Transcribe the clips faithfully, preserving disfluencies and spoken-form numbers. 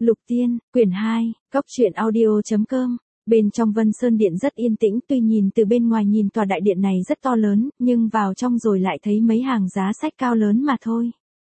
Lục Tiên, quyển hai, góc truyện audio.com. Bên trong Vân Sơn Điện rất yên tĩnh, tuy nhìn từ bên ngoài nhìn tòa đại điện này rất to lớn, nhưng vào trong rồi lại thấy mấy hàng giá sách cao lớn mà thôi.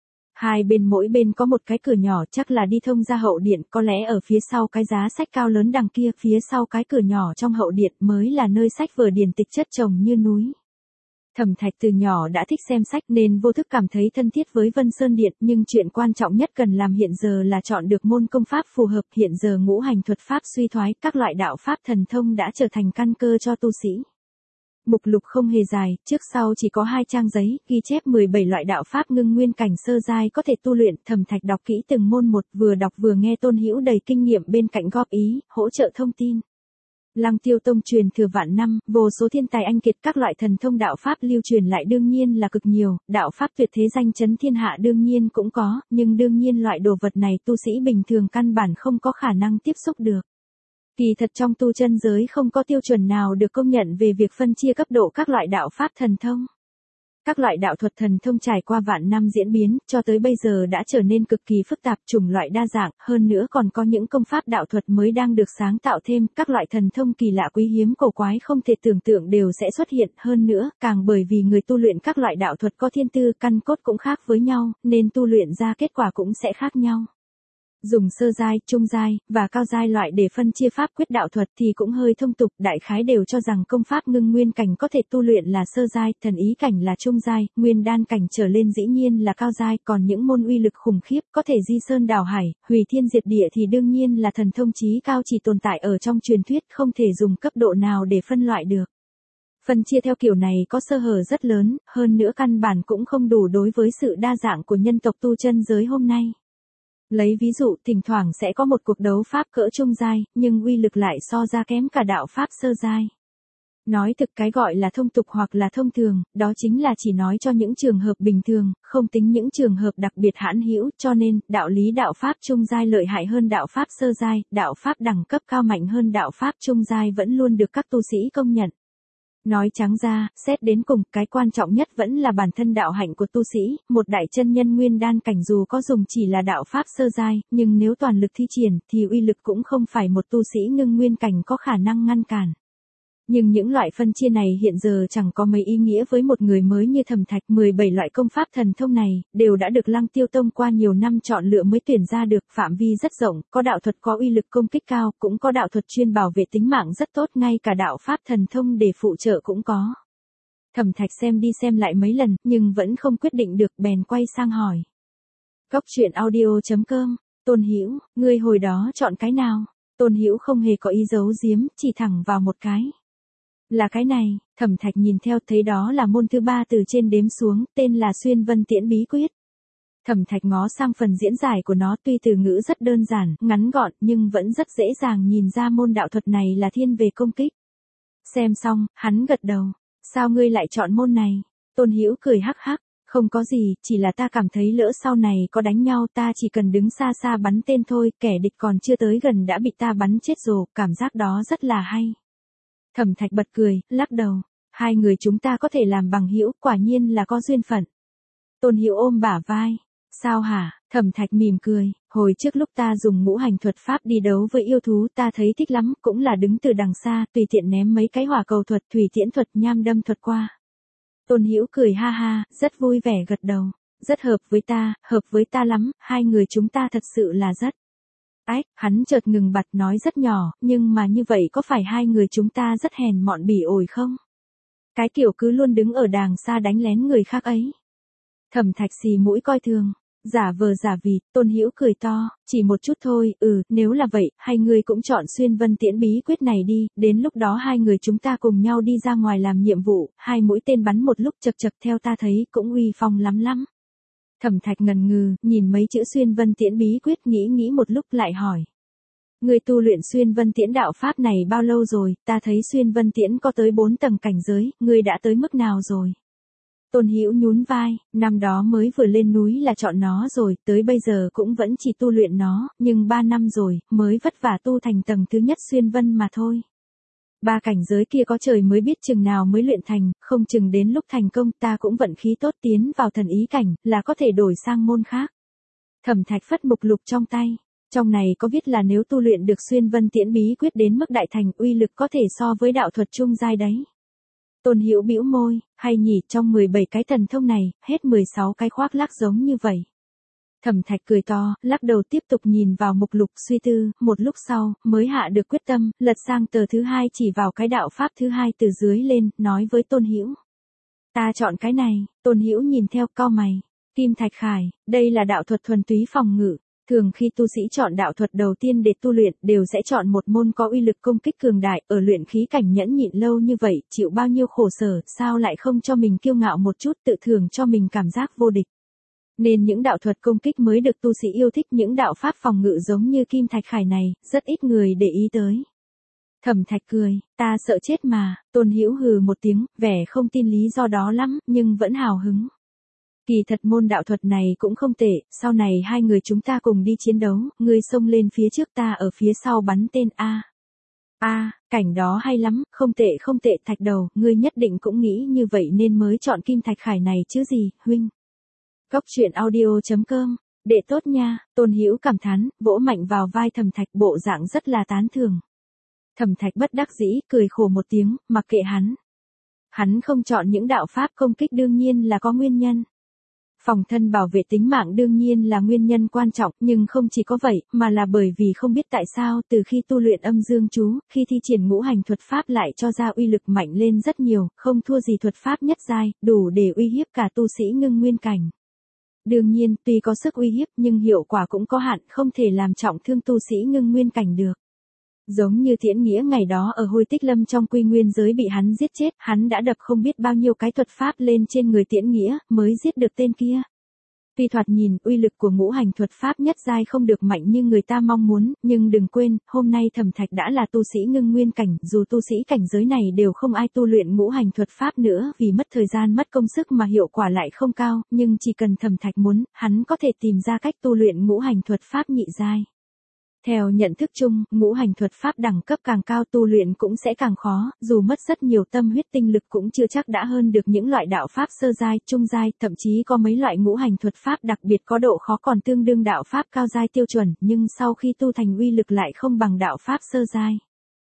Hai bên mỗi bên có một cái cửa nhỏ, chắc là đi thông ra hậu điện, có lẽ ở phía sau cái giá sách cao lớn đằng kia, phía sau cái cửa nhỏ trong hậu điện mới là nơi sách vở điển tịch chất chồng như núi. Thẩm Thạch từ nhỏ đã thích xem sách nên vô thức cảm thấy thân thiết với Vân Sơn Điện, nhưng chuyện quan trọng nhất cần làm hiện giờ là chọn được môn công pháp phù hợp. Hiện giờ ngũ hành thuật pháp suy thoái, các loại đạo pháp thần thông đã trở thành căn cơ cho tu sĩ. Mục lục không hề dài, trước sau chỉ có hai trang giấy, ghi chép mười bảy loại đạo pháp ngưng nguyên cảnh sơ giai có thể tu luyện. Thẩm Thạch đọc kỹ từng môn một, vừa đọc vừa nghe Tôn Hữu đầy kinh nghiệm bên cạnh góp ý, hỗ trợ thông tin. Lăng Tiêu Tông truyền thừa vạn năm, vô số thiên tài anh kiệt, các loại thần thông đạo pháp lưu truyền lại đương nhiên là cực nhiều, đạo pháp tuyệt thế danh chấn thiên hạ đương nhiên cũng có, nhưng đương nhiên loại đồ vật này tu sĩ bình thường căn bản không có khả năng tiếp xúc được. Kỳ thật trong tu chân giới không có tiêu chuẩn nào được công nhận về việc phân chia cấp độ các loại đạo pháp thần thông. Các loại đạo thuật thần thông trải qua vạn năm diễn biến, cho tới bây giờ đã trở nên cực kỳ phức tạp, chủng loại đa dạng, hơn nữa còn có những công pháp đạo thuật mới đang được sáng tạo thêm, các loại thần thông kỳ lạ quý hiếm cổ quái không thể tưởng tượng đều sẽ xuất hiện, hơn nữa, càng bởi vì người tu luyện các loại đạo thuật có thiên tư, căn cốt cũng khác với nhau, nên tu luyện ra kết quả cũng sẽ khác nhau. Dùng sơ giai, trung giai, và cao giai loại để phân chia pháp quyết đạo thuật thì cũng hơi thông tục, đại khái đều cho rằng công pháp ngưng nguyên cảnh có thể tu luyện là sơ giai, thần ý cảnh là trung giai, nguyên đan cảnh trở lên dĩ nhiên là cao giai, còn những môn uy lực khủng khiếp có thể di sơn đảo hải, hủy thiên diệt địa thì đương nhiên là thần thông chí cao chỉ tồn tại ở trong truyền thuyết, không thể dùng cấp độ nào để phân loại được. Phân chia theo kiểu này có sơ hở rất lớn, hơn nữa căn bản cũng không đủ đối với sự đa dạng của nhân tộc tu chân giới hôm nay. Lấy ví dụ, thỉnh thoảng sẽ có một cuộc đấu pháp cỡ trung giai, nhưng uy lực lại so ra kém cả đạo pháp sơ giai. Nói thực cái gọi là thông tục hoặc là thông thường, đó chính là chỉ nói cho những trường hợp bình thường, không tính những trường hợp đặc biệt hãn hữu, cho nên, đạo lý đạo pháp trung giai lợi hại hơn đạo pháp sơ giai, đạo pháp đẳng cấp cao mạnh hơn đạo pháp trung giai vẫn luôn được các tu sĩ công nhận. Nói trắng ra, xét đến cùng, cái quan trọng nhất vẫn là bản thân đạo hạnh của tu sĩ, một đại chân nhân nguyên đan cảnh dù có dùng chỉ là đạo pháp sơ giai, nhưng nếu toàn lực thi triển, thì uy lực cũng không phải một tu sĩ ngưng nguyên cảnh có khả năng ngăn cản. Nhưng những loại phân chia này hiện giờ chẳng có mấy ý nghĩa với một người mới như Thẩm Thạch. mười bảy loại công pháp thần thông này, đều đã được Lăng Tiêu Tông qua nhiều năm chọn lựa mới tuyển ra được, phạm vi rất rộng, có đạo thuật có uy lực công kích cao, cũng có đạo thuật chuyên bảo vệ tính mạng rất tốt, ngay cả đạo pháp thần thông để phụ trợ cũng có. Thẩm Thạch xem đi xem lại mấy lần, nhưng vẫn không quyết định được, bèn quay sang hỏi. Góc truyện audio.com, Tôn Hữu, ngươi hồi đó chọn cái nào? Tôn Hữu không hề có ý giấu giếm, chỉ thẳng vào một cái. Là cái này. Thẩm Thạch nhìn theo, thấy đó là môn thứ ba từ trên đếm xuống, tên là Xuyên Vân Tiễn Bí Quyết. Thẩm Thạch ngó sang phần diễn giải của nó, tuy từ ngữ rất đơn giản, ngắn gọn, nhưng vẫn rất dễ dàng nhìn ra môn đạo thuật này là thiên về công kích. Xem xong, hắn gật đầu. Sao ngươi lại chọn môn này? Tôn Hữu cười hắc hắc. Không có gì, chỉ là ta cảm thấy lỡ sau này có đánh nhau ta chỉ cần đứng xa xa bắn tên thôi, kẻ địch còn chưa tới gần đã bị ta bắn chết rồi, cảm giác đó rất là hay. Thẩm Thạch bật cười, lắc đầu. Hai người chúng ta có thể làm bằng hữu, quả nhiên là có duyên phận. Tôn Hữu ôm bả vai. Sao hả? Thẩm Thạch mỉm cười. Hồi trước lúc ta dùng ngũ hành thuật pháp đi đấu với yêu thú ta thấy thích lắm, cũng là đứng từ đằng xa, tùy tiện ném mấy cái hỏa cầu thuật, thủy tiễn thuật, nham đâm thuật qua. Tôn Hữu cười ha ha, rất vui vẻ gật đầu. Rất hợp với ta, hợp với ta lắm, hai người chúng ta thật sự là rất. Ách, hắn chợt ngừng bặt nói rất nhỏ, nhưng mà như vậy có phải hai người chúng ta rất hèn mọn bỉ ổi không? Cái kiểu cứ luôn đứng ở đàng xa đánh lén người khác ấy. Thẩm Thạch xì mũi coi thường, giả vờ giả vịt. Tôn Hữu cười to, chỉ một chút thôi, ừ, nếu là vậy, hai người cũng chọn Xuyên Vân Tiễn Bí Quyết này đi, đến lúc đó hai người chúng ta cùng nhau đi ra ngoài làm nhiệm vụ, hai mũi tên bắn một lúc chật chật, theo ta thấy cũng uy phong lắm lắm. Thẩm Thạch ngần ngừ, nhìn mấy chữ Xuyên Vân Tiễn Bí Quyết nghĩ nghĩ một lúc lại hỏi. Ngươi tu luyện Xuyên Vân Tiễn đạo pháp này bao lâu rồi? Ta thấy Xuyên Vân Tiễn có tới bốn tầng cảnh giới, ngươi đã tới mức nào rồi? Tôn Hữu nhún vai, năm đó mới vừa lên núi là chọn nó rồi, tới bây giờ cũng vẫn chỉ tu luyện nó, nhưng ba năm rồi, mới vất vả tu thành tầng thứ nhất Xuyên Vân mà thôi. Ba cảnh giới kia có trời mới biết chừng nào mới luyện thành, không chừng đến lúc thành công ta cũng vận khí tốt tiến vào thần ý cảnh, là có thể đổi sang môn khác. Thẩm Thạch phất mục lục trong tay. Trong này có viết là nếu tu luyện được xuyên vân tiễn bí quyết đến mức đại thành, uy lực có thể so với đạo thuật trung giai đấy. Tôn Hữu bĩu môi, hay nhỉ, trong mười bảy cái thần thông này, hết mười sáu cái khoác lác giống như vậy. Thẩm Thạch cười to, lắc đầu tiếp tục nhìn vào mục lục suy tư, một lúc sau, mới hạ được quyết tâm, lật sang tờ thứ hai chỉ vào cái đạo pháp thứ hai từ dưới lên, nói với Tôn Hữu. Ta chọn cái này. Tôn Hữu nhìn theo, cau mày. Kim Thạch Khải, đây là đạo thuật thuần túy phòng ngự. Thường khi tu sĩ chọn đạo thuật đầu tiên để tu luyện, đều sẽ chọn một môn có uy lực công kích cường đại, ở luyện khí cảnh nhẫn nhịn lâu như vậy, chịu bao nhiêu khổ sở, sao lại không cho mình kiêu ngạo một chút, tự thưởng cho mình cảm giác vô địch. Nên những đạo thuật công kích mới được tu sĩ yêu thích, những đạo pháp phòng ngự giống như Kim Thạch Khải này, rất ít người để ý tới. Thẩm Thạch cười, ta sợ chết mà. Tôn Hữu hừ một tiếng, vẻ không tin lý do đó lắm, nhưng vẫn hào hứng. Kỳ thật môn đạo thuật này cũng không tệ, sau này hai người chúng ta cùng đi chiến đấu, ngươi xông lên phía trước, ta ở phía sau bắn tên A. A, cảnh đó hay lắm, không tệ không tệ. Thạch Đầu, ngươi nhất định cũng nghĩ như vậy nên mới chọn Kim Thạch Khải này chứ gì, huynh. Góc truyện audio chấm com, đệ tốt nha. Tôn Hữu cảm thán, vỗ mạnh vào vai Thẩm Thạch, bộ dạng rất là tán thưởng. Thẩm Thạch bất đắc dĩ, cười khổ một tiếng, mặc kệ hắn. Hắn không chọn những đạo pháp công kích đương nhiên là có nguyên nhân. Phòng thân bảo vệ tính mạng đương nhiên là nguyên nhân quan trọng, nhưng không chỉ có vậy, mà là bởi vì không biết tại sao từ khi tu luyện âm dương chú, khi thi triển ngũ hành thuật pháp lại cho ra uy lực mạnh lên rất nhiều, không thua gì thuật pháp nhất giai, đủ để uy hiếp cả tu sĩ ngưng nguyên cảnh. Đương nhiên, tuy có sức uy hiếp nhưng hiệu quả cũng có hạn, không thể làm trọng thương tu sĩ ngưng nguyên cảnh được. Giống như Thiễn Nghĩa ngày đó ở Hôi Tích Lâm trong Quy Nguyên giới bị hắn giết chết, hắn đã đập không biết bao nhiêu cái thuật pháp lên trên người Tiễn Nghĩa, mới giết được tên kia. Tuy thoạt nhìn, uy lực của ngũ hành thuật pháp nhất giai không được mạnh như người ta mong muốn, nhưng đừng quên, hôm nay Thẩm Thạch đã là tu sĩ ngưng nguyên cảnh, dù tu sĩ cảnh giới này đều không ai tu luyện ngũ hành thuật pháp nữa, vì mất thời gian mất công sức mà hiệu quả lại không cao, nhưng chỉ cần Thẩm Thạch muốn, hắn có thể tìm ra cách tu luyện ngũ hành thuật pháp nhị giai. Theo nhận thức chung, ngũ hành thuật pháp đẳng cấp càng cao tu luyện cũng sẽ càng khó, dù mất rất nhiều tâm huyết tinh lực cũng chưa chắc đã hơn được những loại đạo pháp sơ giai, trung giai, thậm chí có mấy loại ngũ hành thuật pháp đặc biệt có độ khó còn tương đương đạo pháp cao giai tiêu chuẩn, nhưng sau khi tu thành uy lực lại không bằng đạo pháp sơ giai.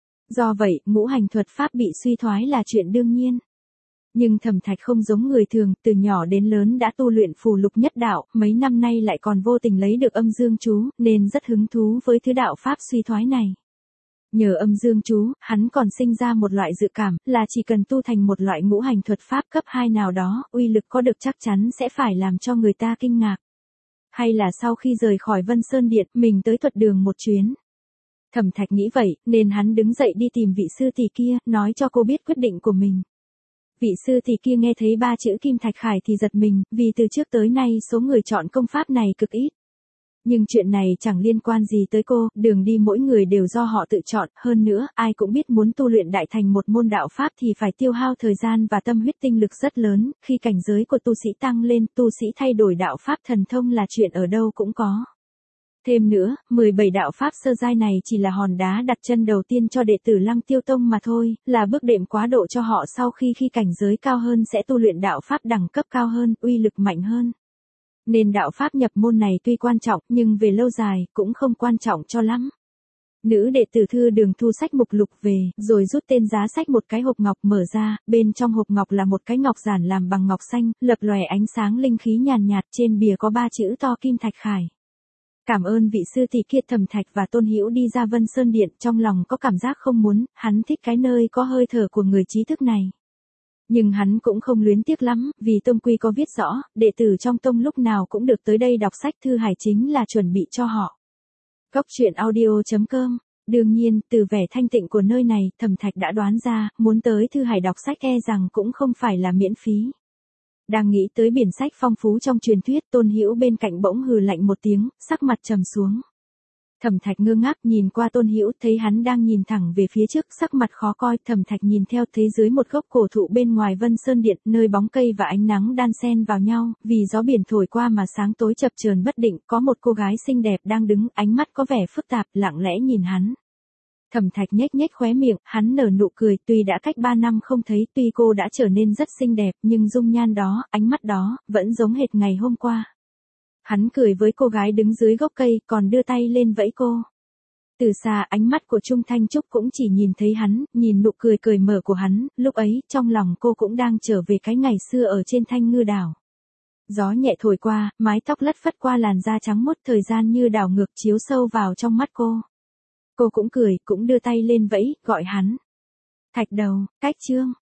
Do vậy, ngũ hành thuật pháp bị suy thoái là chuyện đương nhiên. Nhưng Thẩm Thạch không giống người thường, từ nhỏ đến lớn đã tu luyện phù lục nhất đạo, mấy năm nay lại còn vô tình lấy được âm dương chú, nên rất hứng thú với thứ đạo pháp suy thoái này. Nhờ âm dương chú, hắn còn sinh ra một loại dự cảm, là chỉ cần tu thành một loại ngũ hành thuật pháp cấp hai nào đó, uy lực có được chắc chắn sẽ phải làm cho người ta kinh ngạc. Hay là sau khi rời khỏi Vân Sơn Điện, mình tới thuật đường một chuyến. Thẩm Thạch nghĩ vậy, nên hắn đứng dậy đi tìm vị sư tỷ kia, nói cho cô biết quyết định của mình. Vị sư tỷ kia nghe thấy ba chữ Kim Thạch Khải thì giật mình, vì từ trước tới nay số người chọn công pháp này cực ít. Nhưng chuyện này chẳng liên quan gì tới cô, đường đi mỗi người đều do họ tự chọn, hơn nữa, ai cũng biết muốn tu luyện đại thành một môn đạo pháp thì phải tiêu hao thời gian và tâm huyết tinh lực rất lớn, khi cảnh giới của tu sĩ tăng lên, tu sĩ thay đổi đạo pháp thần thông là chuyện ở đâu cũng có. Thêm nữa, mười bảy đạo pháp sơ giai này chỉ là hòn đá đặt chân đầu tiên cho đệ tử Lăng Tiêu Tông mà thôi, là bước đệm quá độ cho họ sau khi khi cảnh giới cao hơn sẽ tu luyện đạo pháp đẳng cấp cao hơn, uy lực mạnh hơn. Nên đạo pháp nhập môn này tuy quan trọng, nhưng về lâu dài, cũng không quan trọng cho lắm. Nữ đệ tử Thư Đường thu sách mục lục về, rồi rút tên giá sách một cái hộp ngọc mở ra, bên trong hộp ngọc là một cái ngọc giản làm bằng ngọc xanh, lập lòe ánh sáng linh khí nhàn nhạt, trên bìa có ba chữ to Kim Thạch Khải. Cảm ơn vị sư tỷ kia. Thẩm Thạch và Tôn Hữu đi ra Vân Sơn Điện, trong lòng có cảm giác không muốn, hắn thích cái nơi có hơi thở của người trí thức này. Nhưng hắn cũng không luyến tiếc lắm, vì tông quy có viết rõ, đệ tử trong tông lúc nào cũng được tới đây đọc sách. Thư Hải chính là chuẩn bị cho họ. Góc truyện audio chấm com. Đương nhiên, từ vẻ thanh tịnh của nơi này, Thẩm Thạch đã đoán ra, muốn tới Thư Hải đọc sách e rằng cũng không phải là miễn phí. Đang nghĩ tới biển sách phong phú trong truyền thuyết, Tôn Hữu bên cạnh bỗng hừ lạnh một tiếng, sắc mặt trầm xuống. Thẩm Thạch ngơ ngác nhìn qua Tôn Hữu, thấy hắn đang nhìn thẳng về phía trước, sắc mặt khó coi. Thẩm Thạch nhìn theo, thấy dưới một gốc cổ thụ bên ngoài Vân Sơn Điện, nơi bóng cây và ánh nắng đan xen vào nhau, vì gió biển thổi qua mà sáng tối chập chờn bất định, có một cô gái xinh đẹp đang đứng, ánh mắt có vẻ phức tạp, lặng lẽ nhìn hắn. Thẩm Thạch nhếch nhếch khóe miệng, hắn nở nụ cười, tuy đã cách ba năm không thấy, tuy cô đã trở nên rất xinh đẹp, nhưng dung nhan đó, ánh mắt đó, vẫn giống hệt ngày hôm qua. Hắn cười với cô gái đứng dưới gốc cây, còn đưa tay lên vẫy cô. Từ xa ánh mắt của Trung Thanh Trúc cũng chỉ nhìn thấy hắn, nhìn nụ cười cười mở của hắn, lúc ấy, trong lòng cô cũng đang trở về cái ngày xưa ở trên Thanh Ngư đảo. Gió nhẹ thổi qua, mái tóc lất phất qua làn da trắng muốt, thời gian như đảo ngược chiếu sâu vào trong mắt cô. Cô cũng cười, cũng đưa tay lên vẫy, gọi hắn. Thạch Đầu, Cách Trương.